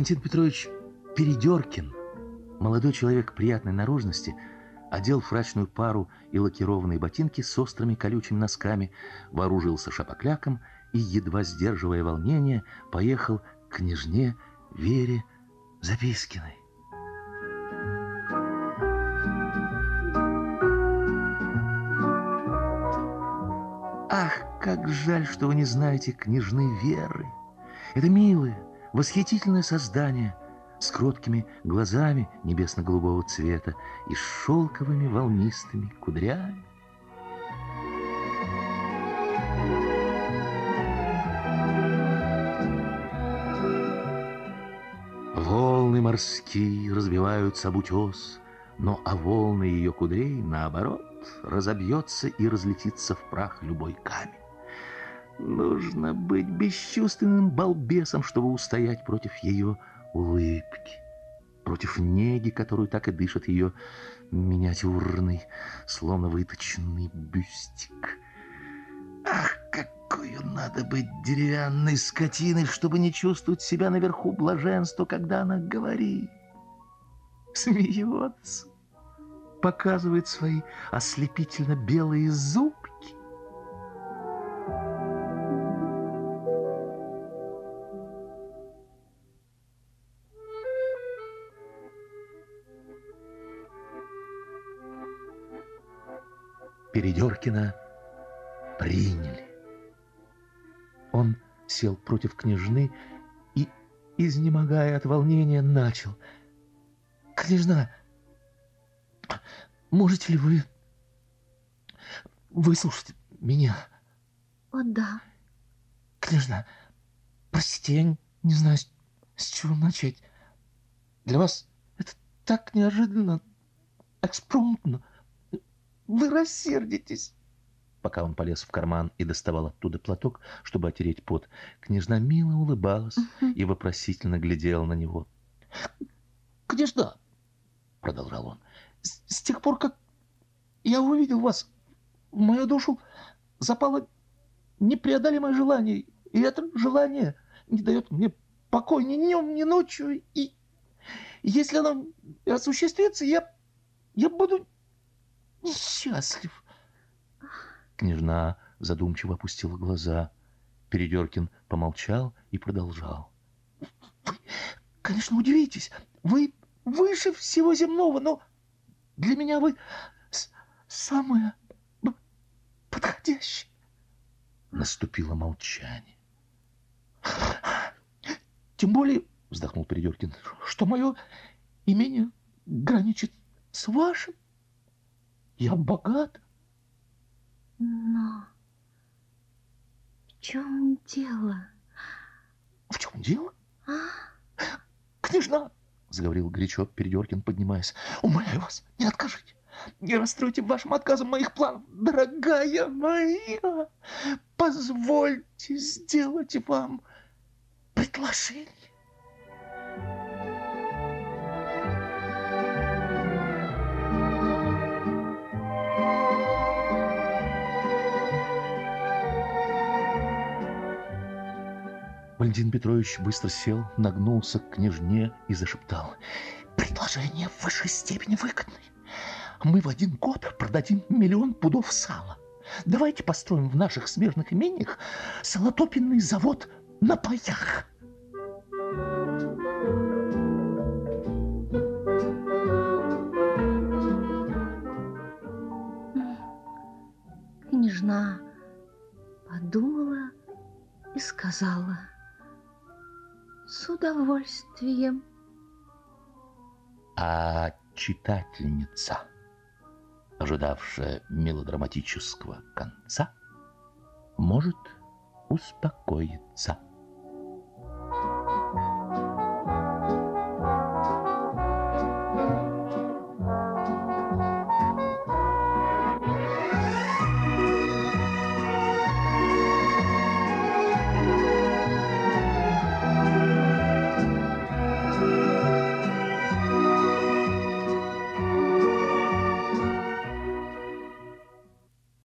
Валентин Петрович Передеркин, молодой человек приятной наружности, одел фрачную пару и лакированные ботинки с острыми колючими носками, вооружился шапокляком и, едва сдерживая волнение, поехал к княжне Вере Запискиной. Ах, как жаль, что вы не знаете княжны Веры. Это милое, восхитительное создание с кроткими глазами небесно-голубого цвета и шелковыми волнистыми кудрями. Волны морские разбиваются об утес, но о волны ее кудрей, наоборот, разобьется и разлетится в прах любой камень. Нужно быть бесчувственным балбесом, чтобы устоять против ее улыбки, против неги, которую так и дышит ее миниатюрный, словно выточенный бюстик. Ах, какую надо быть деревянной скотиной, чтобы не чувствовать себя наверху блаженства, когда она говорит, смеется, показывает свои ослепительно белые зубки. Передеркина приняли. Он сел против княжны и, изнемогая от волнения, начал: «Княжна, можете ли вы выслушать меня?» О, да. «Княжна, простите, я не знаю, с чего начать. Для вас это так неожиданно, экспромтно. Вы рассердитесь». Пока он полез в карман и доставал оттуда платок, чтобы отереть пот, княжна мило улыбалась и вопросительно глядела на него. «Княжна, — продолжал он, — с тех пор, как я увидел вас, в мою душу запало непреодолимое желание, и это желание не дает мне покоя ни днем, ни ночью, и если оно осуществится, я буду несчастлив». Княжна задумчиво опустила глаза. Передеркин помолчал и продолжал: «Вы, конечно, удивитесь. Вы выше всего земного, но для меня вы самое подходящее». Наступило молчание. «Тем более, — вздохнул Передеркин, — что мое имение граничит с вашим. Я богат». Но в чем дело? В чем дело? Княжна, — заговорил горячо Передеркин, поднимаясь, — умоляю вас, не откажите. Не расстройте вашим отказом моих планов. Дорогая моя, позвольте сделать вам предложение. Валентин Петрович быстро сел, нагнулся к княжне и зашептал: «Предложение в высшей степени выгодное. Мы в 1 год продадим 1 000 000 пудов сала. Давайте построим в наших смежных имениях салотопенный завод на паях». Княжна подумала и сказала: «С удовольствием». А читательница, ожидавшая мелодраматического конца, может успокоиться.